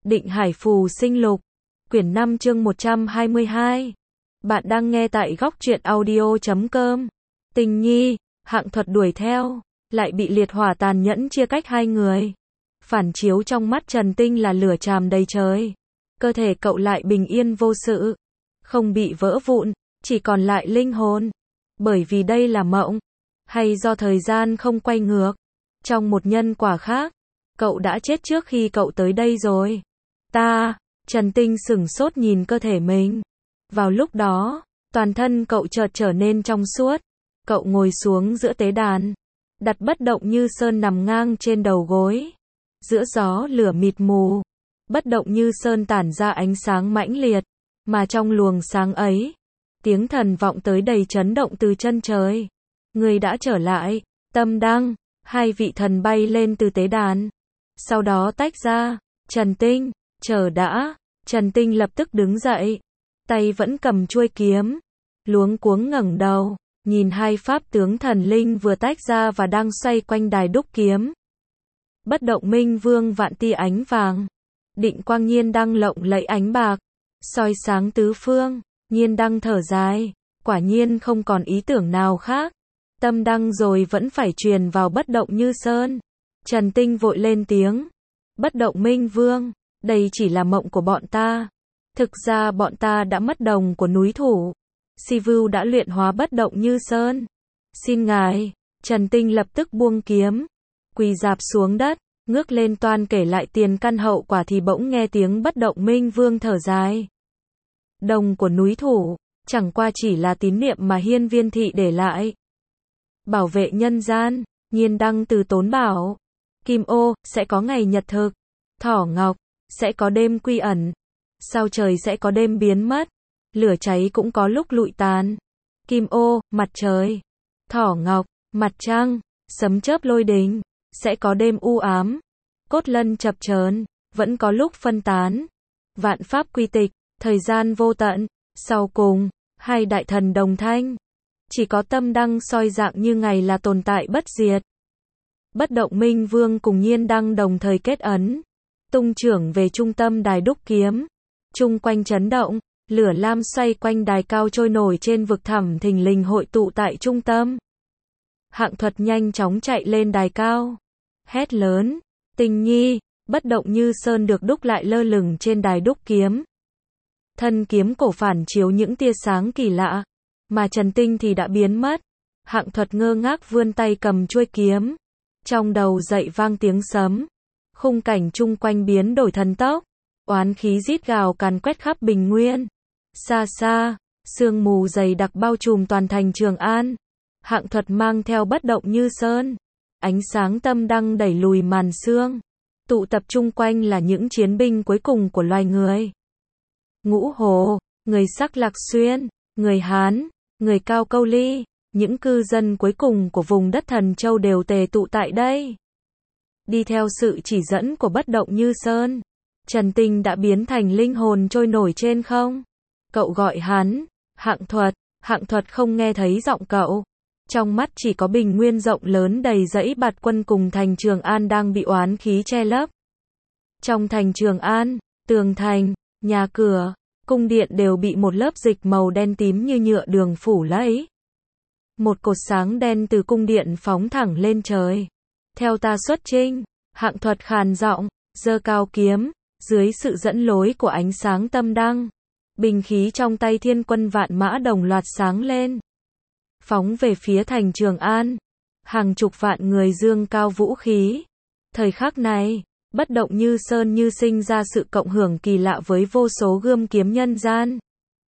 Định Hải Phù Sinh Lục, quyển 5 chương 122. Bạn đang nghe tại góc truyện audio.com. Tình nhi, Hạng Thuật đuổi theo, lại bị liệt hỏa tàn nhẫn chia cách hai người. Phản chiếu trong mắt Trần Tinh là lửa tràm đầy trời. Cơ thể cậu lại bình yên vô sự, không bị vỡ vụn, chỉ còn lại linh hồn. Bởi vì đây là mộng, hay do thời gian không quay ngược. Trong một nhân quả khác, cậu đã chết trước khi cậu tới đây rồi. Trần Tinh sửng sốt nhìn cơ thể mình. Vào lúc đó, toàn thân cậu chợt trở nên trong suốt. Cậu ngồi xuống giữa tế đàn, đặt bất động như sơn nằm ngang trên đầu gối. Giữa gió lửa mịt mù, bất động như sơn tản ra ánh sáng mãnh liệt, mà trong luồng sáng ấy, tiếng thần vọng tới đầy chấn động từ chân trời. Người đã trở lại, Tâm Đăng. Hai vị thần bay lên từ tế đàn, sau đó tách ra. Trần Tinh, chờ đã. Trần Tinh lập tức đứng dậy, tay vẫn cầm chuôi kiếm, luống cuống ngẩng đầu, nhìn hai pháp tướng thần linh vừa tách ra và đang xoay quanh đài đúc kiếm. Bất động minh vương vạn tia ánh vàng, định quang nhiên đăng lộng lẫy ánh bạc, soi sáng tứ phương. Nhiên đăng thở dài, quả nhiên không còn ý tưởng nào khác. Tâm đăng rồi vẫn phải truyền vào bất động như sơn. Trần Tinh vội lên tiếng. Bất động minh vương, đây chỉ là mộng của bọn ta. Thực ra bọn ta đã mất đồng của núi thủ. Sivu đã luyện hóa bất động như sơn. Xin ngài. Trần Tinh lập tức buông kiếm, quỳ rạp xuống đất, ngước lên toan kể lại tiền căn hậu quả thì bỗng nghe tiếng bất động minh vương thở dài. Đồng của núi thủ, chẳng qua chỉ là tín niệm mà hiên viên thị để lại. Bảo vệ nhân gian, Nhiên đăng từ tốn bảo. Kim ô, sẽ có ngày nhật thực. Thỏ ngọc, sẽ có đêm quy ẩn. Sao trời sẽ có đêm biến mất. Lửa cháy cũng có lúc lụi tàn. Kim ô, mặt trời. Thỏ ngọc, mặt trăng. Sấm chớp lôi đình, sẽ có đêm u ám. Cốt lân chập chờn, vẫn có lúc phân tán. Vạn pháp quy tịch, thời gian vô tận. Sau cùng, hai đại thần đồng thanh. Chỉ có Tâm Đăng soi dạng như ngày là tồn tại bất diệt. Bất động minh vương cùng Nhiên đăng đồng thời kết ấn, tung trưởng về trung tâm đài đúc kiếm. Chung quanh chấn động, lửa lam xoay quanh đài cao trôi nổi trên vực thẳm thình lình hội tụ tại trung tâm. Hạng Thuật nhanh chóng chạy lên đài cao, hét lớn, Tình nhi. Bất động như sơn được đúc lại lơ lửng trên đài đúc kiếm. Thân kiếm cổ phản chiếu những tia sáng kỳ lạ, mà Trần Tinh thì đã biến mất. Hạng Thuật ngơ ngác vươn tay cầm chuôi kiếm. Trong đầu dậy vang tiếng sấm. Khung cảnh chung quanh biến đổi thần tốc. Oán khí rít gào càn quét khắp bình nguyên. Xa xa, sương mù dày đặc bao trùm toàn thành Trường An. Hạng Thuật mang theo bất động như sơn. Ánh sáng Tâm Đăng đẩy lùi màn sương. Tụ tập chung quanh là những chiến binh cuối cùng của loài người. Ngũ Hồ, người Sắc Lạc Xuyên, người Hán, người Cao Câu Ly, những cư dân cuối cùng của vùng đất Thần Châu đều tề tụ tại đây. Đi theo sự chỉ dẫn của bất động như sơn, Trần Tinh đã biến thành linh hồn trôi nổi trên không. Cậu gọi hắn, Hạng Thuật. Hạng Thuật không nghe thấy giọng cậu. Trong mắt chỉ có bình nguyên rộng lớn đầy dãy bạt quân cùng thành Trường An đang bị oán khí che lấp. Trong thành Trường An, tường thành, nhà cửa, cung điện đều bị một lớp dịch màu đen tím như nhựa đường phủ lấy. Một cột sáng đen từ cung điện phóng thẳng lên trời. Theo ta xuất chinh, Hạng Thuật khàn giọng, giơ cao kiếm, dưới sự dẫn lối của ánh sáng Tâm Đăng. Binh khí trong tay Thiên Quân Vạn Mã đồng loạt sáng lên, phóng về phía thành Trường An. Hàng chục vạn người dương cao vũ khí. Thời khắc này, bất động như sơn như sinh ra sự cộng hưởng kỳ lạ với vô số gươm kiếm nhân gian.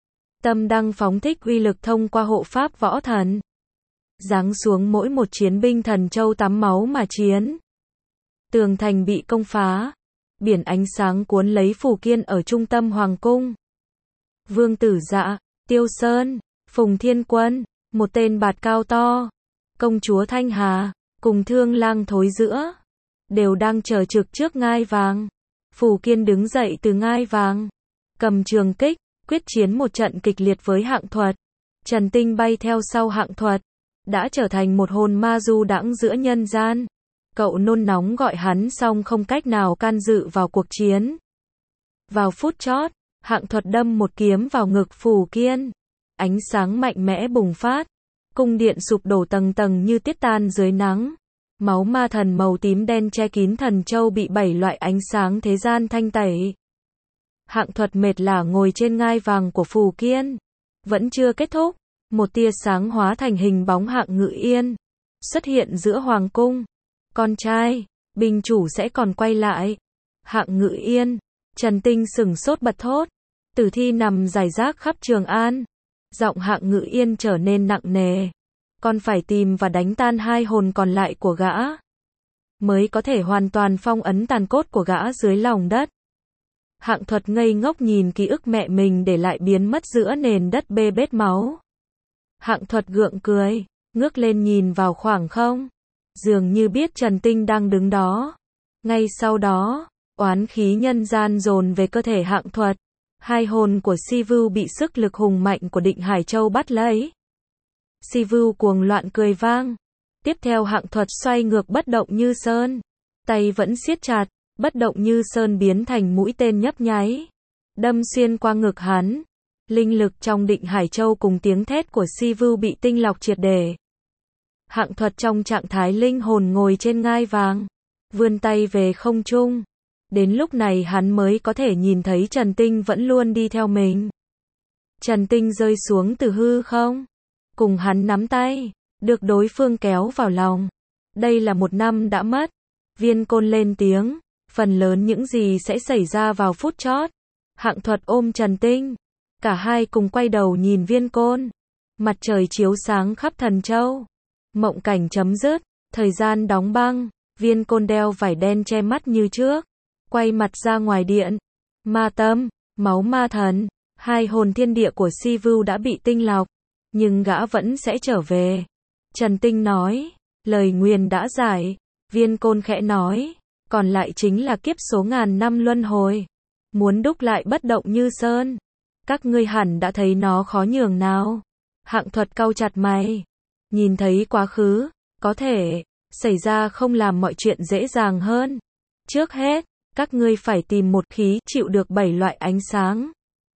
Tâm Đăng phóng thích uy lực thông qua hộ pháp võ thần, giáng xuống mỗi một chiến binh Thần Châu tắm máu mà chiến. Tường thành bị công phá, biển ánh sáng cuốn lấy Phù Kiên ở trung tâm hoàng cung. Vương Tử Dạ, Tiêu Sơn, Phùng Thiên Quân, một tên bạt cao to, công chúa Thanh Hà, cùng Thương Lang Thối Giữa, đều đang chờ trực trước ngai vàng. Phù Kiên đứng dậy từ ngai vàng, cầm trường kích, quyết chiến một trận kịch liệt với Hạng Thuật. Trần Tinh bay theo sau Hạng Thuật, đã trở thành một hồn ma du đãng giữa nhân gian. Cậu nôn nóng gọi hắn xong không cách nào can dự vào cuộc chiến. Vào phút chót, Hạng Thuật đâm một kiếm vào ngực Phù Kiên. Ánh sáng mạnh mẽ bùng phát. Cung điện sụp đổ tầng tầng như tiết tan dưới nắng. Máu ma thần màu tím đen che kín thần châu bị 7 loại ánh sáng thế gian thanh tẩy. Hạng Thuật mệt lả ngồi trên ngai vàng của Phù Kiên. Vẫn chưa kết thúc, một tia sáng hóa thành hình bóng Hạng Ngự Yên xuất hiện giữa hoàng cung. Con trai, binh chủ sẽ còn quay lại. Hạng Ngự Yên, Trần Tinh sửng sốt bật thốt. Tử thi nằm rải rác khắp Trường An. Giọng Hạng Ngự Yên trở nên nặng nề. Con phải tìm và đánh tan 2 hồn còn lại của gã, mới có thể hoàn toàn phong ấn tàn cốt của gã dưới lòng đất. Hạng Thuật ngây ngốc nhìn ký ức mẹ mình để lại biến mất giữa nền đất bê bết máu. Hạng Thuật gượng cười, ngước lên nhìn vào khoảng không. Dường như biết Trần Tinh đang đứng đó. Ngay sau đó, oán khí nhân gian dồn về cơ thể Hạng Thuật. 2 hồn của Si Vưu bị sức lực hùng mạnh của Định Hải Châu bắt lấy. Si Vưu cuồng loạn cười vang. Tiếp theo Hạng Thuật xoay ngược bất động như sơn. Tay vẫn siết chặt, bất động như sơn biến thành mũi tên nhấp nháy. Đâm xuyên qua ngực hắn. Linh lực trong Định Hải Châu cùng tiếng thét của Si Vưu bị tinh lọc triệt để. Hạng Thuật trong trạng thái linh hồn ngồi trên ngai vàng. Vươn tay về không trung. Đến lúc này hắn mới có thể nhìn thấy Trần Tinh vẫn luôn đi theo mình. Trần Tinh rơi xuống từ hư không. Cùng hắn nắm tay, được đối phương kéo vào lòng. Đây là 1 năm đã mất. Viên Côn lên tiếng, phần lớn những gì sẽ xảy ra vào phút chót. Hạng Thuật ôm Trần Tinh. Cả hai cùng quay đầu nhìn Viên Côn. Mặt trời chiếu sáng khắp Thần Châu. Mộng cảnh chấm dứt, thời gian đóng băng. Viên Côn đeo vải đen che mắt như trước. Quay mặt ra ngoài điện. Ma tâm, máu ma thần, 2 hồn thiên địa của Si Vưu đã bị tinh lọc. Nhưng gã vẫn sẽ trở về. Trần Tinh nói, lời nguyền đã giải. Viên Côn khẽ nói, còn lại chính là kiếp số ngàn năm luân hồi. Muốn đúc lại bất động như sơn. Các ngươi hẳn đã thấy nó khó nhường nào. Hạng Thuật cau chặt mày. Nhìn thấy quá khứ, có thể xảy ra không làm mọi chuyện dễ dàng hơn. Trước hết, các ngươi phải tìm một khí chịu được 7 loại ánh sáng.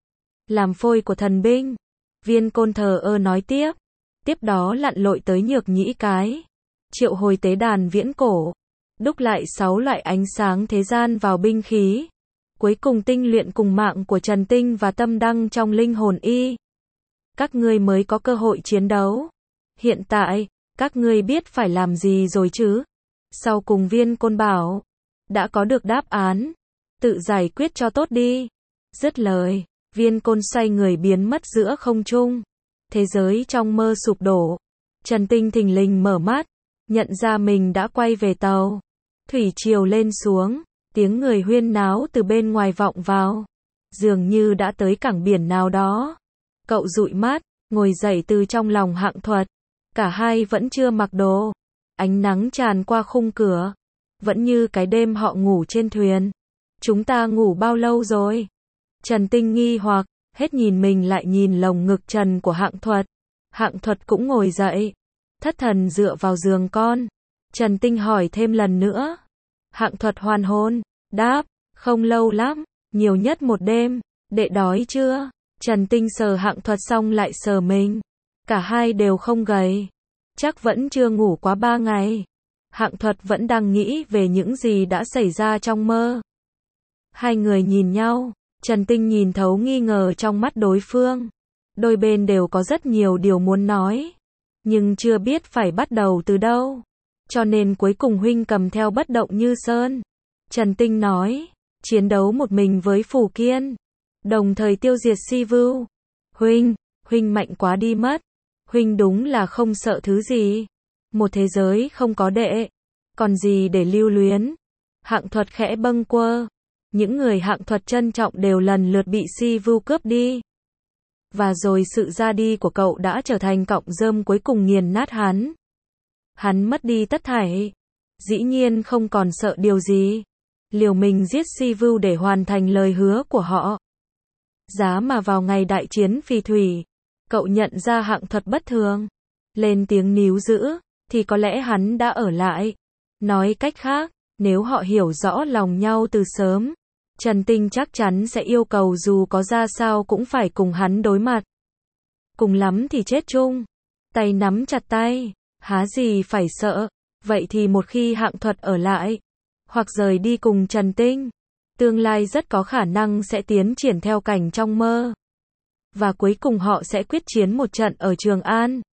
Làm phôi của thần binh. Viên Côn thờ ơ nói tiếp. Tiếp đó lặn lội tới Nhược Nhĩ Cái. Triệu hồi tế đàn viễn cổ. Đúc lại 6 loại ánh sáng thế gian vào binh khí. Cuối cùng tinh luyện cùng mạng của Trần Tinh và tâm đăng trong linh hồn y. Các ngươi mới có cơ hội chiến đấu. Hiện tại, các ngươi biết phải làm gì rồi chứ? Sau cùng Viên Côn bảo. Đã có được đáp án. Tự giải quyết cho tốt đi. Dứt lời, Viên Côn xoay người biến mất giữa không trung. Thế giới trong mơ sụp đổ. Trần Tinh thình lình mở mắt. Nhận ra mình đã quay về tàu. Thủy triều lên xuống. Tiếng người huyên náo từ bên ngoài vọng vào. Dường như đã tới cảng biển nào đó. Cậu dụi mắt, ngồi dậy từ trong lòng Hạng Thuật. Cả hai vẫn chưa mặc đồ. Ánh nắng tràn qua khung cửa. Vẫn như cái đêm họ ngủ trên thuyền. Chúng ta ngủ bao lâu rồi? Trần Tinh nghi hoặc, hết nhìn mình lại nhìn lồng ngực trần của Hạng Thuật. Hạng Thuật cũng ngồi dậy. Thất thần dựa vào giường con. Trần Tinh hỏi thêm lần nữa. Hạng Thuật hoàn hồn, đáp, không lâu lắm, nhiều nhất 1 đêm. Đệ đói chưa? Trần Tinh sờ Hạng Thuật xong lại sờ mình. Cả hai đều không gầy. Chắc vẫn chưa ngủ quá 3 ngày. Hạng Thuật vẫn đang nghĩ về những gì đã xảy ra trong mơ. Hai người nhìn nhau. Trần Tinh nhìn thấu nghi ngờ trong mắt đối phương. Đôi bên đều có rất nhiều điều muốn nói. Nhưng chưa biết phải bắt đầu từ đâu. Cho nên cuối cùng huynh cầm theo bất động như sơn. Trần Tinh nói. Chiến đấu một mình với Phù Kiên. Đồng thời tiêu diệt Si Vưu. Huynh mạnh quá đi mất. Huynh đúng là không sợ thứ gì. Một thế giới không có đệ. Còn gì để lưu luyến. Hạng Thuật khẽ bâng quơ. Những người Hạng Thuật trân trọng đều lần lượt bị Si Vưu cướp đi. Và rồi sự ra đi của cậu đã trở thành cọng rơm cuối cùng nghiền nát hắn. Hắn mất đi tất thảy. Dĩ nhiên không còn sợ điều gì. Liều mình giết Si Vưu để hoàn thành lời hứa của họ. Giá mà vào ngày đại chiến phì thủy, cậu nhận ra Hạng Thuật bất thường. Lên tiếng níu giữ, thì có lẽ hắn đã ở lại. Nói cách khác, nếu họ hiểu rõ lòng nhau từ sớm, Trần Tinh chắc chắn sẽ yêu cầu dù có ra sao cũng phải cùng hắn đối mặt. Cùng lắm thì chết chung. Tay nắm chặt tay, há gì phải sợ. Vậy thì một khi Hạng Thuật ở lại, hoặc rời đi cùng Trần Tinh, tương lai rất có khả năng sẽ tiến triển theo cảnh trong mơ. Và cuối cùng họ sẽ quyết chiến một trận ở Trường An.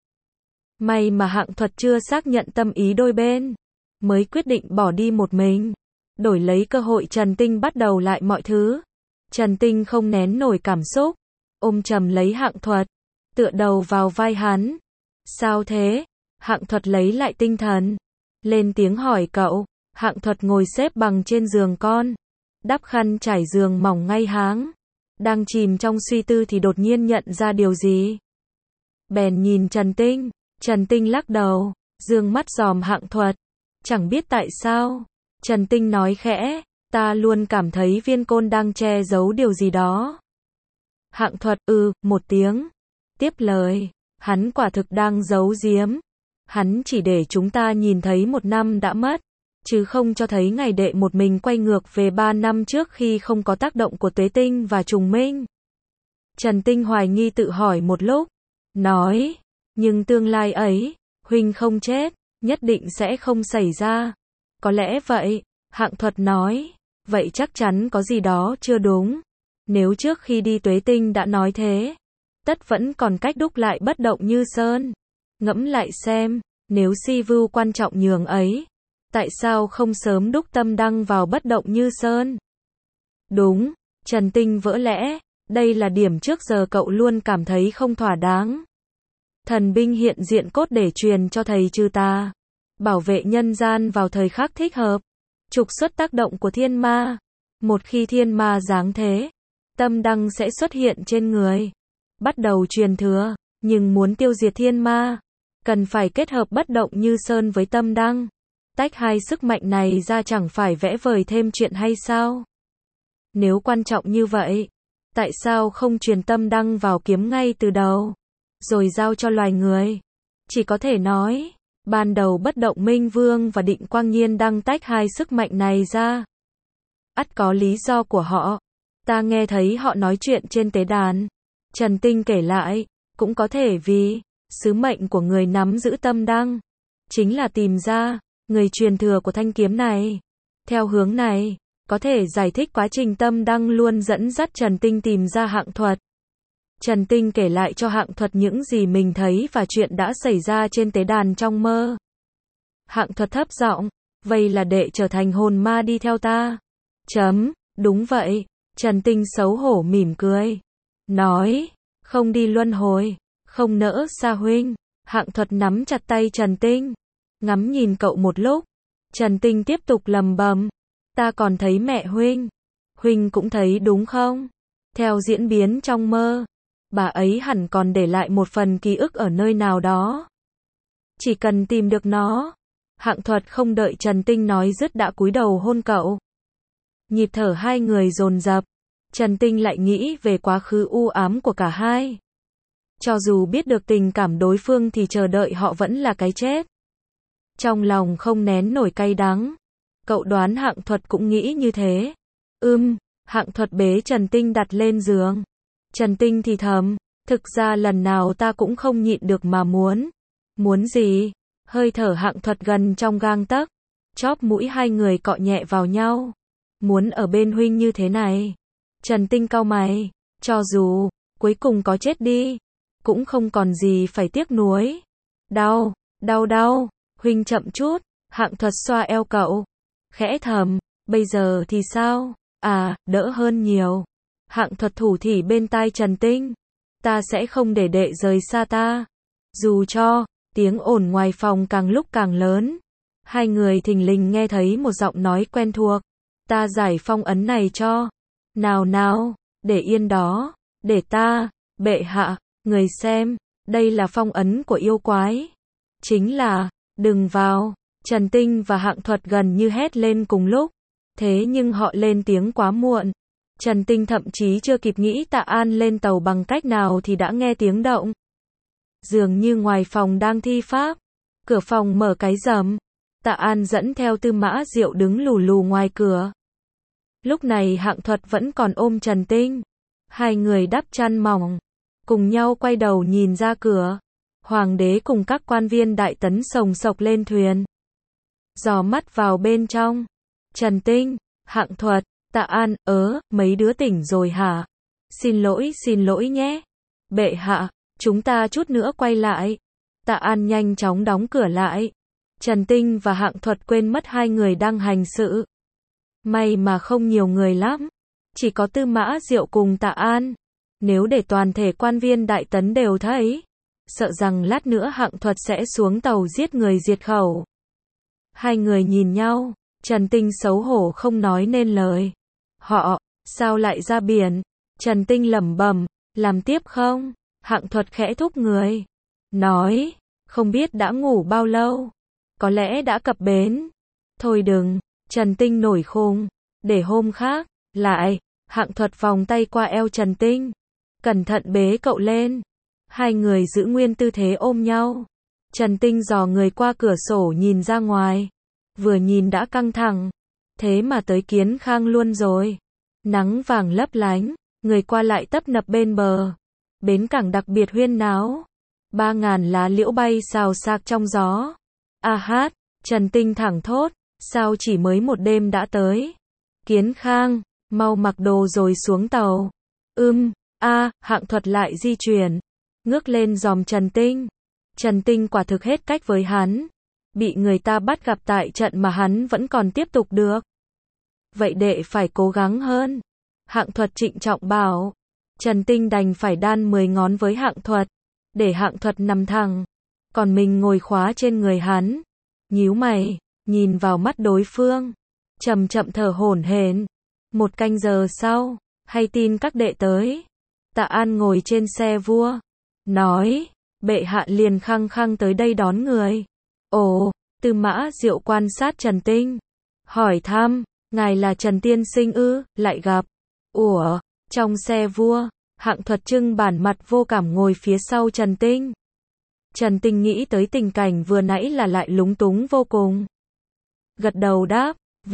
May mà Hạng Thuật chưa xác nhận tâm ý đôi bên, mới quyết định bỏ đi một mình, đổi lấy cơ hội Trần Tinh bắt đầu lại mọi thứ. Trần Tinh không nén nổi cảm xúc, ôm chầm lấy Hạng Thuật, tựa đầu vào vai hắn. Sao thế? Hạng Thuật lấy lại tinh thần, lên tiếng hỏi cậu. Hạng Thuật ngồi xếp bằng trên giường con, đắp khăn trải giường mỏng ngay háng. Đang chìm trong suy tư thì đột nhiên nhận ra điều gì. Bèn nhìn Trần Tinh. Trần Tinh lắc đầu, dương mắt dòm Hạng Thuật. Chẳng biết tại sao. Trần Tinh nói khẽ, ta luôn cảm thấy viên côn đang che giấu điều gì đó. Hạng Thuật một tiếng. Tiếp lời, hắn quả thực đang giấu giếm. Hắn chỉ để chúng ta nhìn thấy 1 năm đã mất, chứ không cho thấy ngày đệ một mình quay ngược về 3 năm trước khi không có tác động của tuế tinh và trùng minh. Trần Tinh hoài nghi tự hỏi một lúc, nói, nhưng tương lai ấy, huynh không chết, nhất định sẽ không xảy ra. Có lẽ vậy, Hạng Thuật nói, vậy chắc chắn có gì đó chưa đúng. Nếu trước khi đi tuế tinh đã nói thế, tất vẫn còn cách đúc lại bất động như sơn. Ngẫm lại xem, nếu si vưu quan trọng nhường ấy, tại sao không sớm đúc tâm đăng vào bất động như sơn? Đúng, Trần Tinh vỡ lẽ, đây là điểm trước giờ cậu luôn cảm thấy không thỏa đáng. Thần binh hiện diện cốt để truyền cho thầy trừ tà, bảo vệ nhân gian vào thời khắc thích hợp, trục xuất tác động của thiên ma. Một khi thiên ma giáng thế, tâm đăng sẽ xuất hiện trên người, bắt đầu truyền thừa, nhưng muốn tiêu diệt thiên ma, cần phải kết hợp bất động như sơn với tâm đăng. Tách hai sức mạnh này ra chẳng phải vẽ vời thêm chuyện hay sao? Nếu quan trọng như vậy, tại sao không truyền tâm đăng vào kiếm ngay từ đầu, rồi giao cho loài người? Chỉ có thể nói, ban đầu bất động Minh Vương và Định Quang Nhiên đang tách hai sức mạnh này ra. Ắt có lý do của họ. Ta nghe thấy họ nói chuyện trên tế đàn. Trần Tinh kể lại, cũng có thể vì sứ mệnh của người nắm giữ tâm đăng chính là tìm ra người truyền thừa của thanh kiếm này. Theo hướng này, có thể giải thích quá trình tâm đăng luôn dẫn dắt Trần Tinh tìm ra Hạng Thuật. Trần Tinh kể lại cho Hạng Thuật những gì mình thấy và chuyện đã xảy ra trên tế đàn trong mơ. Hạng Thuật thấp giọng, vậy là đệ trở thành hồn ma đi theo ta. Đúng vậy. Trần Tinh xấu hổ mỉm cười, nói, không đi luân hồi, không nỡ xa huynh. Hạng Thuật nắm chặt tay Trần Tinh, ngắm nhìn cậu một lúc. Trần Tinh tiếp tục lầm bầm, ta còn thấy mẹ huynh. Huynh cũng thấy đúng không? Theo diễn biến trong mơ, bà ấy hẳn còn để lại một phần ký ức ở nơi nào đó. Chỉ cần tìm được nó. Hạng Thuật không đợi Trần Tinh nói dứt đã cúi đầu hôn cậu. Nhịp thở hai người dồn dập. Trần Tinh lại nghĩ về quá khứ u ám của cả hai. Cho dù biết được tình cảm đối phương thì chờ đợi họ vẫn là cái chết. Trong lòng không nén nổi cay đắng. Cậu đoán Hạng Thuật cũng nghĩ như thế. Hạng Thuật bế Trần Tinh đặt lên giường. Trần Tinh thì thầm, thực ra lần nào ta cũng không nhịn được mà muốn. Muốn gì? Hơi thở Hạng Thuật gần trong gang tấc. Chóp mũi hai người cọ nhẹ vào nhau. Muốn ở bên huynh như thế này. Trần Tinh cau mày, cho dù cuối cùng có chết đi, cũng không còn gì phải tiếc nuối. Đau, huynh chậm chút. Hạng Thuật xoa eo cậu, khẽ thầm, bây giờ thì sao? Đỡ hơn nhiều. Hạng Thuật thủ thỉ bên tai Trần Tinh, ta sẽ không để đệ rời xa ta. Dù cho tiếng ồn ngoài phòng càng lúc càng lớn, hai người thình lình nghe thấy một giọng nói quen thuộc, ta giải phong ấn này cho. Nào, để yên đó, để ta, bệ hạ, người xem, đây là phong ấn của yêu quái. Chính là, đừng vào. Trần Tinh và Hạng Thuật gần như hét lên cùng lúc, thế nhưng họ lên tiếng quá muộn. Trần Tinh thậm chí chưa kịp nghĩ Tạ An lên tàu bằng cách nào thì đã nghe tiếng động. Dường như ngoài phòng đang thi pháp, cửa phòng mở cái rầm. Tạ An dẫn theo Tư Mã Diệu đứng lù lù ngoài cửa. Lúc này Hạng Thuật vẫn còn ôm Trần Tinh. Hai người đắp chăn mỏng, cùng nhau quay đầu nhìn ra cửa. Hoàng đế cùng các quan viên đại tấn sồng sộc lên thuyền. Dò mắt vào bên trong. Trần Tinh, Hạng Thuật, Tạ An, mấy đứa tỉnh rồi hả? Xin lỗi nhé. Bệ hạ, chúng ta chút nữa quay lại. Tạ An nhanh chóng đóng cửa lại. Trần Tinh và Hạng Thuật quên mất hai người đang hành sự. May mà không nhiều người lắm. Chỉ có Tư Mã Diệu cùng Tạ An. Nếu để toàn thể quan viên đại tấn đều thấy, sợ rằng lát nữa Hạng Thuật sẽ xuống tàu giết người diệt khẩu. Hai người nhìn nhau, Trần Tinh xấu hổ không nói nên lời. Họ, sao lại ra biển? Trần Tinh lẩm bẩm, làm tiếp không? Hạng Thuật khẽ thúc người. Nói, không biết đã ngủ bao lâu. Có lẽ đã cập bến. Thôi đừng, Trần Tinh nổi khùng. Để hôm khác, lại. Hạng Thuật vòng tay qua eo Trần Tinh. Cẩn thận bế cậu lên. Hai người giữ nguyên tư thế ôm nhau. Trần Tinh dò người qua cửa sổ nhìn ra ngoài. Vừa nhìn đã căng thẳng. Thế mà tới Kiến Khang luôn rồi. Nắng vàng lấp lánh, người qua lại tấp nập bên bờ. Bến cảng đặc biệt huyên náo. 3.000 lá liễu bay xào xạc trong gió. A hát, Trần Tinh thẳng thốt, sao chỉ mới một đêm đã tới? Kiến Khang, mau mặc đồ rồi xuống tàu. Hạng Thuật lại di chuyển, ngước lên dòm Trần Tinh. Trần Tinh quả thực hết cách với hắn. Bị người ta bắt gặp tại trận mà hắn vẫn còn tiếp tục được. Vậy đệ phải cố gắng hơn. Hạng Thuật trịnh trọng bảo. Trần Tinh đành phải đan 10 ngón với Hạng Thuật, để Hạng Thuật nằm thẳng, còn mình ngồi khóa trên người hắn. Nhíu mày, nhìn vào mắt đối phương, chậm chậm thở hổn hển. 1 canh giờ sau, hay tin các đệ tới. Tạ An ngồi trên xe vua, nói, bệ hạ liền khăng khăng tới đây đón người. Ồ, Tư Mã Diệu quan sát Trần Tinh, hỏi thăm, ngài là Trần tiên sinh ư? Lại gặp. Ủa, trong xe vua, Hạng Thuật trưng bản mặt vô cảm ngồi phía sau Trần Tinh. Trần Tinh nghĩ tới tình cảnh vừa nãy là lại lúng túng vô cùng. Gật đầu đáp,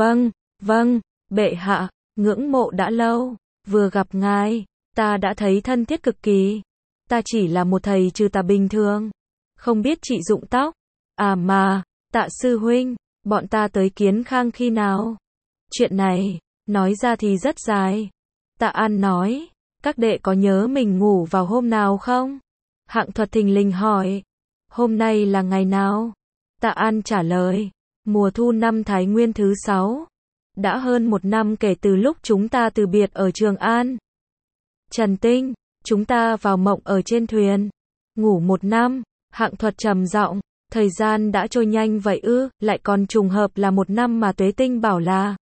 vâng, bệ hạ, ngưỡng mộ đã lâu, vừa gặp ngài, ta đã thấy thân thiết cực kỳ. Ta chỉ là một thầy trừ tà bình thường, không biết trị dụng tóc. À mà, Tạ sư huynh, bọn ta tới Kiến Khang khi nào? Chuyện này, nói ra thì rất dài. Tạ An nói, các đệ có nhớ mình ngủ vào hôm nào không? Hạng Thuật thình lình hỏi, hôm nay là ngày nào? Tạ An trả lời, mùa thu năm Thái Nguyên thứ 6. Đã hơn 1 năm kể từ lúc chúng ta từ biệt ở Trường An. Trần Tinh, chúng ta vào mộng ở trên thuyền. Ngủ 1 năm, Hạng Thuật trầm giọng, thời gian đã trôi nhanh vậy ư? Lại còn trùng hợp là 1 năm mà Tuế Tinh bảo là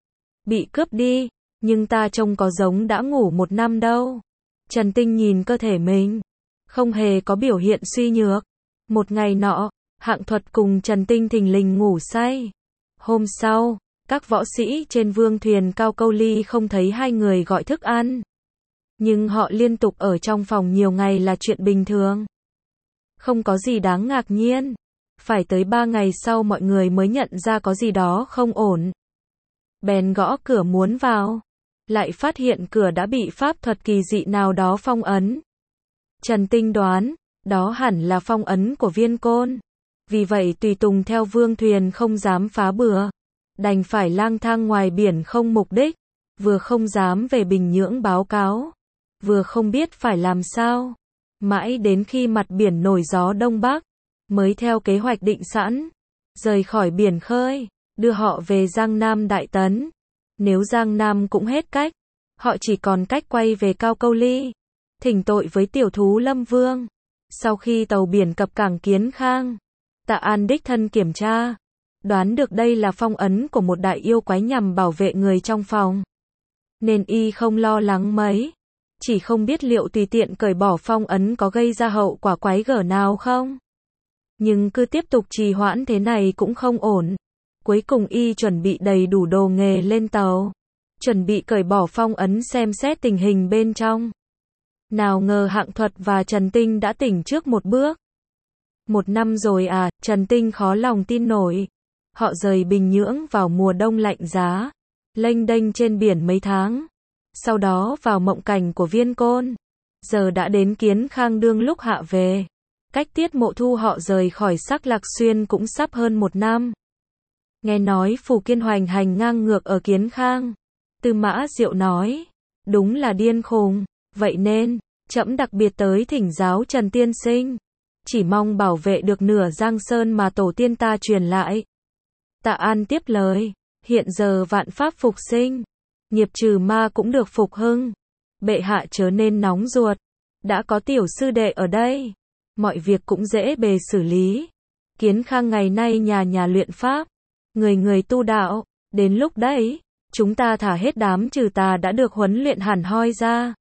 bị cướp đi, nhưng ta trông có giống đã ngủ 1 năm đâu. Trần Tinh nhìn cơ thể mình, không hề có biểu hiện suy nhược. Một ngày nọ, Hạng Thuật cùng Trần Tinh thình lình ngủ say. Hôm sau, các võ sĩ trên vương thuyền Cao Câu Ly không thấy hai người gọi thức ăn. Nhưng họ liên tục ở trong phòng nhiều ngày là chuyện bình thường. Không có gì đáng ngạc nhiên. Phải tới 3 ngày sau mọi người mới nhận ra có gì đó không ổn. Bèn gõ cửa muốn vào. Lại phát hiện cửa đã bị pháp thuật kỳ dị nào đó phong ấn. Trần Tinh đoán, đó hẳn là phong ấn của Viên Côn. Vì vậy tùy tùng theo vương thuyền không dám phá bừa. Đành phải lang thang ngoài biển không mục đích. Vừa không dám về Bình Nhưỡng báo cáo, vừa không biết phải làm sao. Mãi đến khi mặt biển nổi gió đông bắc, mới theo kế hoạch định sẵn, rời khỏi biển khơi, đưa họ về Giang Nam Đại Tấn. Nếu Giang Nam cũng hết cách, họ chỉ còn cách quay về Cao Câu Ly, thỉnh tội với tiểu thú Lâm Vương. Sau khi tàu biển cập cảng Kiến Khang, Tạ An đích thân kiểm tra, đoán được đây là phong ấn của một đại yêu quái nhằm bảo vệ người trong phòng. Nên y không lo lắng mấy, chỉ không biết liệu tùy tiện cởi bỏ phong ấn có gây ra hậu quả quái gở nào không. Nhưng cứ tiếp tục trì hoãn thế này cũng không ổn. Cuối cùng y chuẩn bị đầy đủ đồ nghề lên tàu, chuẩn bị cởi bỏ phong ấn xem xét tình hình bên trong. Nào ngờ Hạng Thuật và Trần Tinh đã tỉnh trước một bước. 1 năm rồi à? Trần Tinh khó lòng tin nổi. Họ rời Bình Nhưỡng vào mùa đông lạnh giá. lênh đênh trên biển mấy tháng. Sau đó vào mộng cảnh của Viên Côn. Giờ đã đến Kiến Khang đương lúc hạ về. Cách Tiết Mộ Thu họ rời khỏi Sắc Lạc Xuyên cũng sắp hơn 1 năm. Nghe nói Phù Kiên hoành hành ngang ngược ở Kiến Khang. Tư Mã Diệu nói, đúng là điên khùng, vậy nên, trẫm đặc biệt tới thỉnh giáo Trần tiên sinh. Chỉ mong bảo vệ được nửa Giang Sơn mà tổ tiên ta truyền lại. Tạ An tiếp lời, hiện giờ vạn pháp phục sinh, nghiệp trừ ma cũng được phục hưng. Bệ hạ chớ nên nóng ruột, đã có tiểu sư đệ ở đây, mọi việc cũng dễ bề xử lý. Kiến Khang ngày nay nhà nhà luyện pháp, người người tu đạo, đến lúc đấy, chúng ta thả hết đám trừ tà đã được huấn luyện hẳn hoi ra.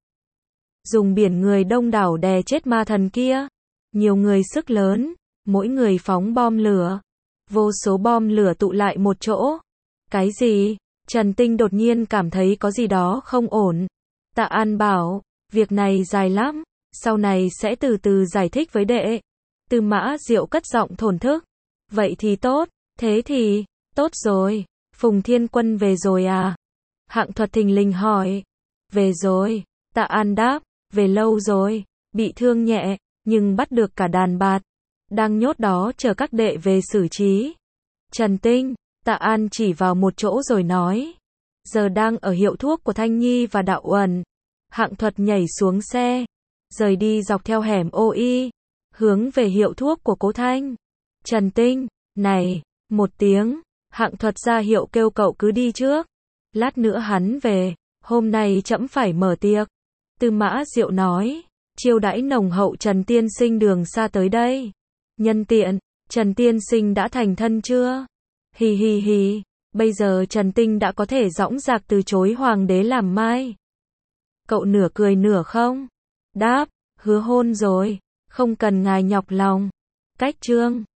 Dùng biển người đông đảo đè chết ma thần kia. Nhiều người sức lớn, mỗi người phóng bom lửa. Vô số bom lửa tụ lại một chỗ. Cái gì? Trần Tinh đột nhiên cảm thấy có gì đó không ổn. Tạ An bảo, việc này dài lắm, sau này sẽ từ từ giải thích với đệ. Tư Mã Diệu cất giọng thổn thức. Vậy thì tốt, thế thì, tốt rồi. Phùng Thiên Quân về rồi à? Hạng Thuật thình lình hỏi. Về rồi, Tạ An đáp, về lâu rồi, bị thương nhẹ, nhưng bắt được cả đàn bạt. Đang nhốt đó chờ các đệ về xử trí. Trần Tinh, Tạ An chỉ vào một chỗ rồi nói. Giờ đang ở hiệu thuốc của Thanh Nhi và Đạo Uẩn. Hạng Thuật nhảy xuống xe, rời đi dọc theo hẻm ô y, hướng về hiệu thuốc của Cố Thanh. Trần Tinh, này, một tiếng, Hạng Thuật ra hiệu kêu cậu cứ đi trước. Lát nữa hắn về, hôm nay trẫm phải mở tiệc. Tư Mã Diệu nói, chiêu đãi nồng hậu Trần tiên sinh đường xa tới đây. Nhân tiện, Trần tiên sinh đã thành thân chưa? Hì hì hì, bây giờ Trần Tinh đã có thể dõng dạc từ chối hoàng đế làm mai. Cậu nửa cười nửa không? Đáp, hứa hôn rồi, không cần ngài nhọc lòng. Cách chương